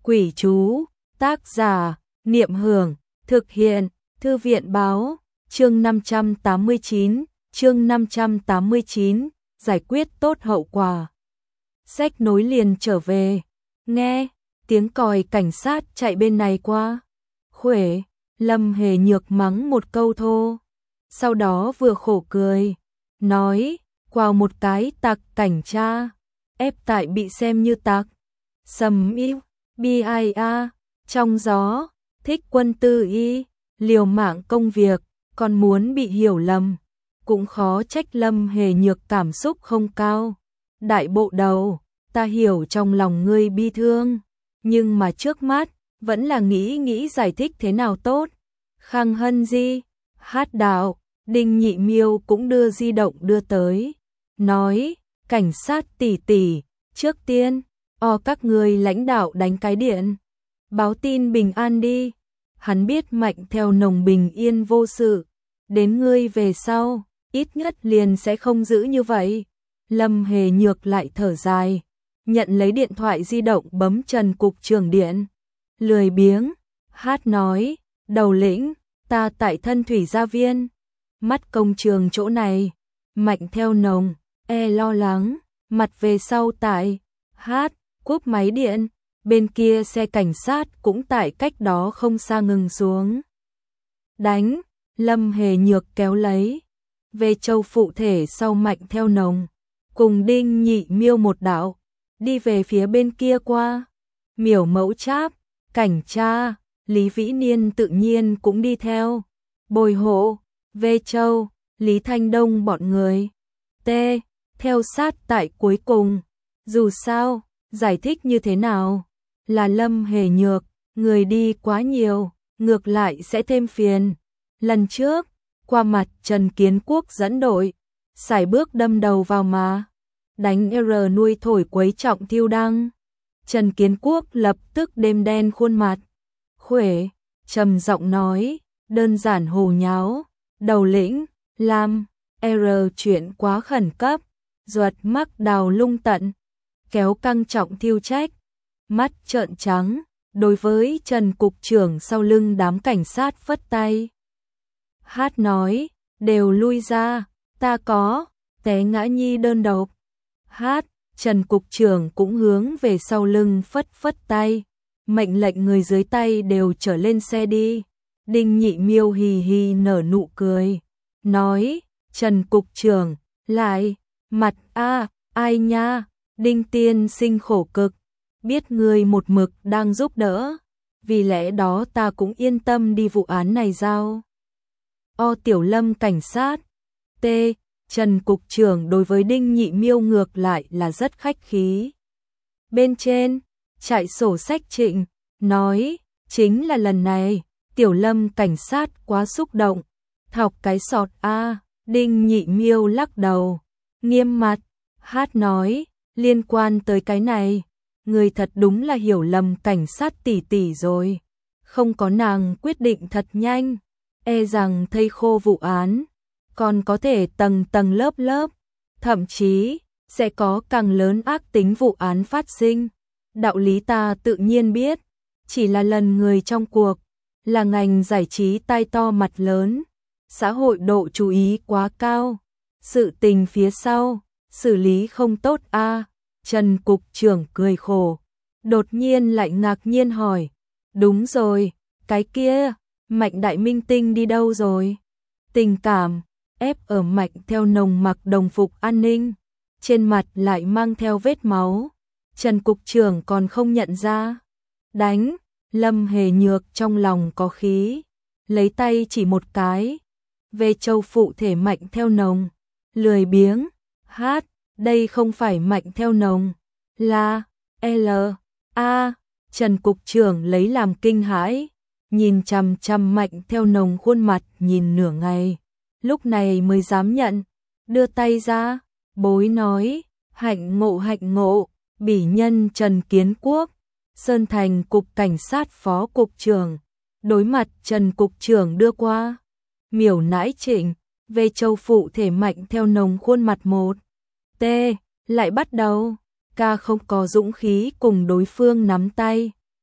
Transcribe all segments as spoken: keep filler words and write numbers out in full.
Quỷ chú, tác giả, Niệm Hưởng, thực hiện, Thư viện báo, chương năm trăm tám mươi chín, chương năm trăm tám mươi chín, giải quyết tốt hậu quả. Sách nối liền trở về, nghe, tiếng còi cảnh sát chạy bên này qua. Khuể, Lâm Hề Nhược mắng một câu thô, sau đó vừa khổ cười, nói, quào một cái tặc cảnh tra, ép tại bị xem như tặc. Sầm yêu, bi ai a, trong gió, thích quân tư y, liều mạng công việc, còn muốn bị hiểu lầm, cũng khó trách Lâm Hề Nhược cảm xúc không cao. Đại bộ đầu, ta hiểu trong lòng ngươi bi thương, nhưng mà trước mắt, vẫn là nghĩ nghĩ giải thích thế nào tốt. Khang Hân Di, hát đạo, Đinh Nhị Miêu cũng đưa di động đưa tới, nói, cảnh sát tỷ tỷ, trước tiên, o các người lãnh đạo đánh cái điện, báo tin bình an đi. Hắn biết Mạnh Theo Nồng bình yên vô sự, đến ngươi về sau, ít nhất liền sẽ không giữ như vậy. Lâm Hề Nhược lại thở dài, nhận lấy điện thoại di động bấm Trần cục trưởng điện. Lười biếng, hát nói, đầu lĩnh, ta tại Thân Thủy Gia Viên, mắt công trường chỗ này. Mạnh Theo Nồng, e lo lắng, mặt về sau tại, hát, cúp máy điện, bên kia xe cảnh sát cũng tại cách đó không xa ngừng xuống. Đánh, Lâm Hề Nhược kéo lấy, về Châu phụ thể sau Mạnh Theo Nồng, cùng Đinh Nhị Miêu một đạo, đi về phía bên kia qua. Miểu Mẫu Tráp, cảnh tra, Lý Vĩ Niên tự nhiên cũng đi theo. Bồi hộ, Vê Châu, Lý Thanh Đông bọn người. T, theo sát tại cuối cùng. Dù sao, giải thích như thế nào? Là Lâm Hề Nhược, người đi quá nhiều, ngược lại sẽ thêm phiền. Lần trước, qua mặt Trần Kiến Quốc dẫn đội, sải bước đâm đầu vào mà. Đánh R nuôi thổi quấy trọng thiêu đăng. Trần Kiến Quốc lập tức đêm đen khuôn mặt. Khuể, trầm giọng nói, đơn giản hồ nháo, đầu lĩnh, làm, R chuyện quá khẩn cấp, ruột mắc đào lung tận, kéo căng trọng thiêu trách, mắt trợn trắng, đối với Trần cục trưởng sau lưng đám cảnh sát phất tay. Hát nói, đều lui ra, ta có, té ngã nhi đơn độc. Hát, Trần cục trưởng cũng hướng về sau lưng phất phất tay, mệnh lệnh người dưới tay đều trở lên xe đi. Đinh Nhị Miêu hì hì nở nụ cười, nói, Trần cục trưởng, lại, mặt a, ai nha, Đinh tiên sinh khổ cực, biết người một mực đang giúp đỡ, vì lẽ đó ta cũng yên tâm đi vụ án này giao. O Tiểu Lâm cảnh sát, T, Trần cục trưởng đối với Đinh Nhị Miêu ngược lại là rất khách khí. Bên trên, chạy sổ sách Trịnh, nói, chính là lần này, Tiểu Lâm cảnh sát quá xúc động, thọc cái sọt a. Đinh Nhị Miêu lắc đầu, nghiêm mặt, hát nói, liên quan tới cái này, người thật đúng là hiểu lầm cảnh sát tỷ tỷ rồi, không có nàng quyết định thật nhanh, e rằng thây khô vụ án, còn có thể tầng tầng lớp lớp, thậm chí sẽ có càng lớn ác tính vụ án phát sinh. Đạo lý ta tự nhiên biết, chỉ là lần người trong cuộc, là ngành giải trí tai to mặt lớn, xã hội độ chú ý quá cao, sự tình phía sau, xử lý không tốt a. Trần cục trưởng cười khổ, đột nhiên lại ngạc nhiên hỏi, đúng rồi, cái kia, Mạnh đại minh tinh đi đâu rồi? Tình cảm, ép ở Mạnh Theo Nồng mặc đồng phục an ninh, trên mặt lại mang theo vết máu, Trần cục trưởng còn không nhận ra. Đánh, Lâm Hề Nhược trong lòng có khí, lấy tay chỉ một cái, về Châu phụ thể Mạnh Theo Nồng, lười biếng, hát, đây không phải Mạnh Theo Nồng, là L A. Trần cục trưởng lấy làm kinh hãi, nhìn chằm chằm Mạnh Theo Nồng khuôn mặt nhìn nửa ngày, lúc này mới dám nhận, đưa tay ra, bối nói, hạnh ngộ hạnh ngộ, bỉ nhân Trần Kiến Quốc, Sơn Thành cục cảnh sát phó cục trưởng, đối mặt Trần cục trưởng đưa qua. Miểu nãi Trịnh, về Châu phụ thể Mạnh Theo Nồng khuôn mặt một. T, lại bắt đầu, ca không có dũng khí cùng đối phương nắm tay,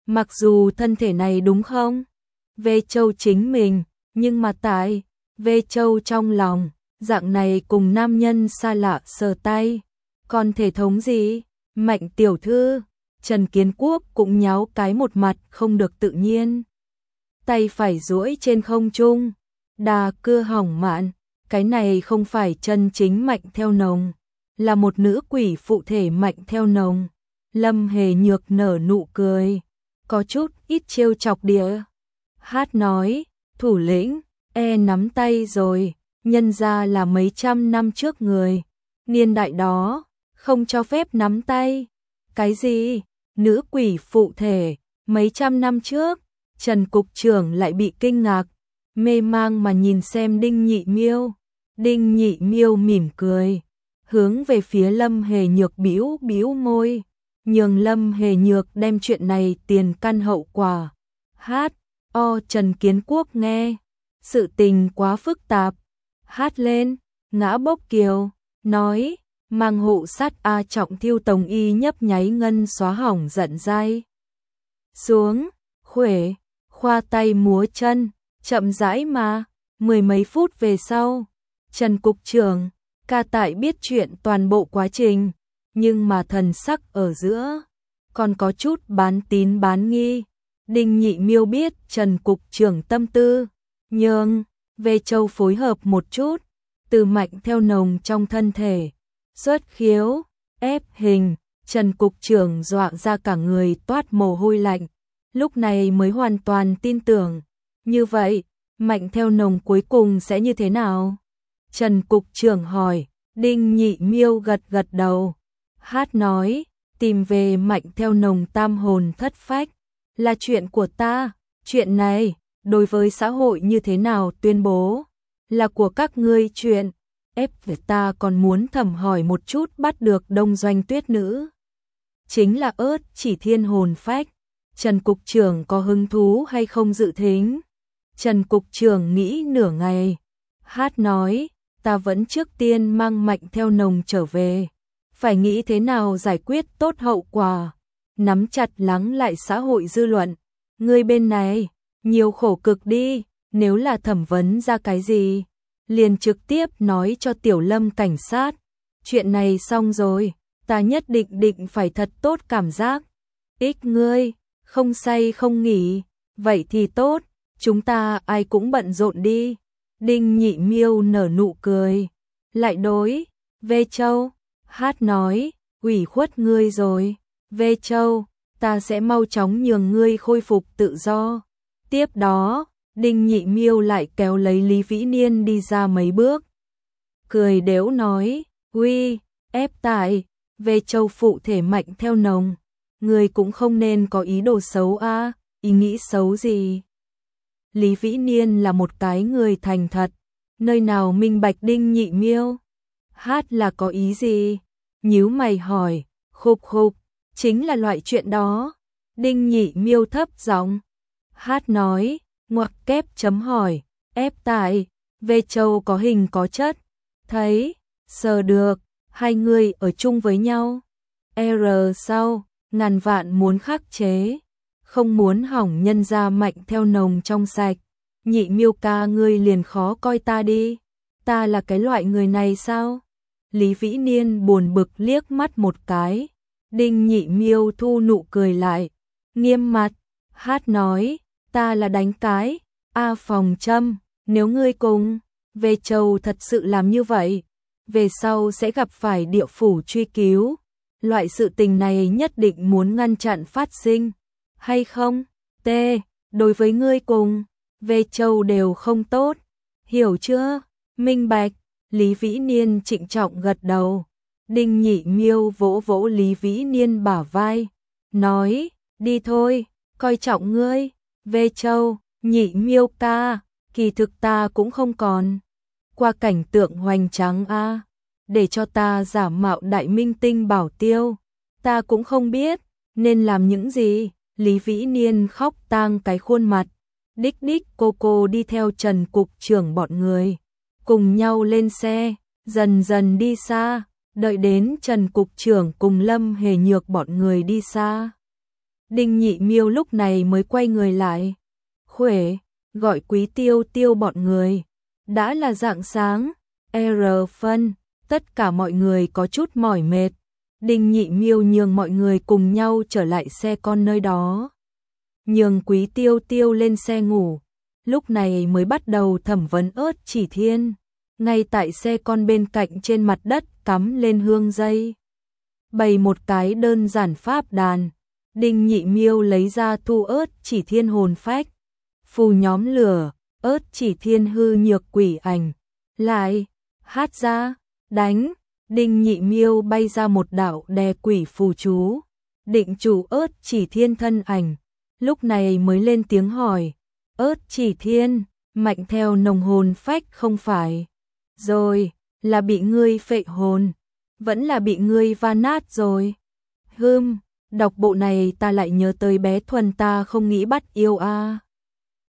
Mặc dù thân thể này đúng không? Vê Châu chính mình, nhưng mà tại Vê Châu trong lòng, dạng này cùng nam nhân xa lạ sờ tay, còn thể thống gì? Mạnh tiểu thư, Trần Kiến Quốc cũng nháo cái một mặt không được tự nhiên. Tay phải duỗi trên không trung, đà cưa hỏng mạn, cái này không phải chân chính Mạnh Theo Nồng, là một nữ quỷ phụ thể Mạnh Theo Nồng. Lâm Hề Nhược nở nụ cười, có chút ít trêu chọc địa. Hát nói, thủ lĩnh, e nắm tay rồi, nhân ra là mấy trăm năm trước người. Niên đại đó, không cho phép nắm tay. Cái gì? Nữ quỷ phụ thể, mấy trăm năm trước? Trần cục trưởng lại bị kinh ngạc, mê mang mà nhìn xem Đinh Nhị Miêu. Đinh Nhị Miêu mỉm cười, hướng về phía Lâm Hề Nhược bĩu bĩu môi, nhường Lâm Hề Nhược đem chuyện này tiền căn hậu quả. Hát, o Trần Kiến Quốc nghe, sự tình quá phức tạp. Hát lên, ngã bốc kiều, nói, mang hộ sát A Trọng Thiêu Tổng Y nhấp nháy ngân xóa hỏng giận dai. Xuống, khuể, khoa tay múa chân, chậm rãi mà, mười mấy phút về sau, Trần cục trưởng, ca tại biết chuyện toàn bộ quá trình, nhưng mà thần sắc ở giữa, còn có chút bán tín bán nghi. Đinh Nhị Miêu biết Trần cục trưởng tâm tư, nhưng Vê Châu phối hợp một chút, từ Mạnh Theo Nồng trong thân thể, xuất khiếu, ép hình, Trần cục trưởng dọa ra cả người toát mồ hôi lạnh, lúc này mới hoàn toàn tin tưởng. Như vậy, Mạnh Theo Nồng cuối cùng sẽ như thế nào? Trần cục trưởng hỏi. Đinh Nhị Miêu gật gật đầu. Hát nói, tìm về Mạnh Theo Nồng tam hồn thất phách, là chuyện của ta. Chuyện này, đối với xã hội như thế nào tuyên bố, là của các ngươi chuyện. Ép về ta còn muốn thẩm hỏi một chút bắt được Đông Doanh Tuyết nữ. Chính là ớt chỉ thiên hồn phách. Trần cục trưởng có hứng thú hay không dự thính? Trần cục trưởng nghĩ nửa ngày. Hát nói, ta vẫn trước tiên mang Mạnh Theo Nồng trở về. Phải nghĩ thế nào giải quyết tốt hậu quả. Nắm chặt lắng lại xã hội dư luận. Ngươi bên này, nhiều khổ cực đi. Nếu là thẩm vấn ra cái gì, liền trực tiếp nói cho Tiểu Lâm cảnh sát. Chuyện này xong rồi, ta nhất định định phải thật tốt cảm giác. Ích ngươi, không say không nghỉ. Vậy thì tốt, chúng ta ai cũng bận rộn đi. Đinh Nhị Miêu nở nụ cười. Lại đối, Vê Châu, Hát nói, ủy khuất ngươi rồi. Vê Châu, ta sẽ mau chóng nhường ngươi khôi phục tự do. Tiếp đó, Đinh Nhị Miêu lại kéo lấy Lý Vĩ Niên đi ra mấy bước. Cười đếu nói, uy, ép tại, Vê Châu phụ thể Mạnh Theo Nồng. Ngươi cũng không nên có ý đồ xấu a, à, ý nghĩ xấu gì. Lý Vĩ Niên là một cái người thành thật, nơi nào minh bạch Đinh Nhị Miêu. Hát là có ý gì? Nhíu mày hỏi, khục khục, chính là loại chuyện đó. Đinh Nhị Miêu thấp giọng. Hát nói, ngoặc kép chấm hỏi, ép tại, Vê Châu có hình có chất. Thấy, sờ được, hai người ở chung với nhau. R sau, ngàn vạn muốn khắc chế. Không muốn hỏng nhân ra Mạnh Theo Nồng trong sạch. Nhị Miêu ca ngươi liền khó coi ta đi. Ta là cái loại người này sao? Lý Vĩ Niên buồn bực liếc mắt một cái. Đinh Nhị Miêu thu nụ cười lại. Nghiêm mặt, Hát nói, ta là đánh cái. A phòng châm, nếu ngươi cùng Vê Châu thật sự làm như vậy, về sau sẽ gặp phải địa phủ truy cứu. Loại sự tình này nhất định muốn ngăn chặn phát sinh. Hay không? T. Đối với ngươi cùng Vê Châu đều không tốt. Hiểu chưa? Minh bạch. Lý Vĩ Niên trịnh trọng gật đầu. Đinh Nhị Miêu vỗ vỗ Lý Vĩ Niên bả vai. Nói, đi thôi, coi trọng ngươi. Vê Châu, Nhị Miêu ca, kỳ thực ta cũng không còn. Qua cảnh tượng hoành tráng a, để cho ta giả mạo đại minh tinh bảo tiêu. Ta cũng không biết nên làm những gì. Lý Vĩ Niên khóc tang cái khuôn mặt. Đích đích cô cô đi theo Trần cục trưởng bọn người, cùng nhau lên xe, dần dần đi xa, đợi đến Trần cục trưởng cùng Lâm Hề Nhược bọn người đi xa. Đinh Nhị Miêu lúc này mới quay người lại. Khuể, gọi Quý Tiêu Tiêu bọn người. Đã là rạng sáng, R phân, tất cả mọi người có chút mỏi mệt. Đinh Nhị Miêu nhường mọi người cùng nhau trở lại xe con nơi đó. Nhường Quý Tiêu Tiêu lên xe ngủ. Lúc này mới bắt đầu thẩm vấn Ớt Chỉ Thiên. Ngay tại xe con bên cạnh trên mặt đất cắm lên hương dây. Bày một cái đơn giản pháp đàn. Đinh Nhị Miêu lấy ra thu Ớt Chỉ Thiên hồn phách. Phù nhóm lửa, Ớt Chỉ Thiên hư nhược quỷ ảnh. Lại, hát ra, đánh. Đinh Nhị Miêu bay ra một đạo đè quỷ phù chú. Định chủ Ớt Chỉ Thiên thân ảnh. Lúc này mới lên tiếng hỏi. Ớt Chỉ Thiên, mạnh theo nồng hồn phách không phải. Rồi, là bị ngươi phệ hồn. Vẫn là bị ngươi va nát rồi. Hừm, đọc bộ này ta lại nhớ tới bé Thuần ta không nghĩ bắt yêu a. À.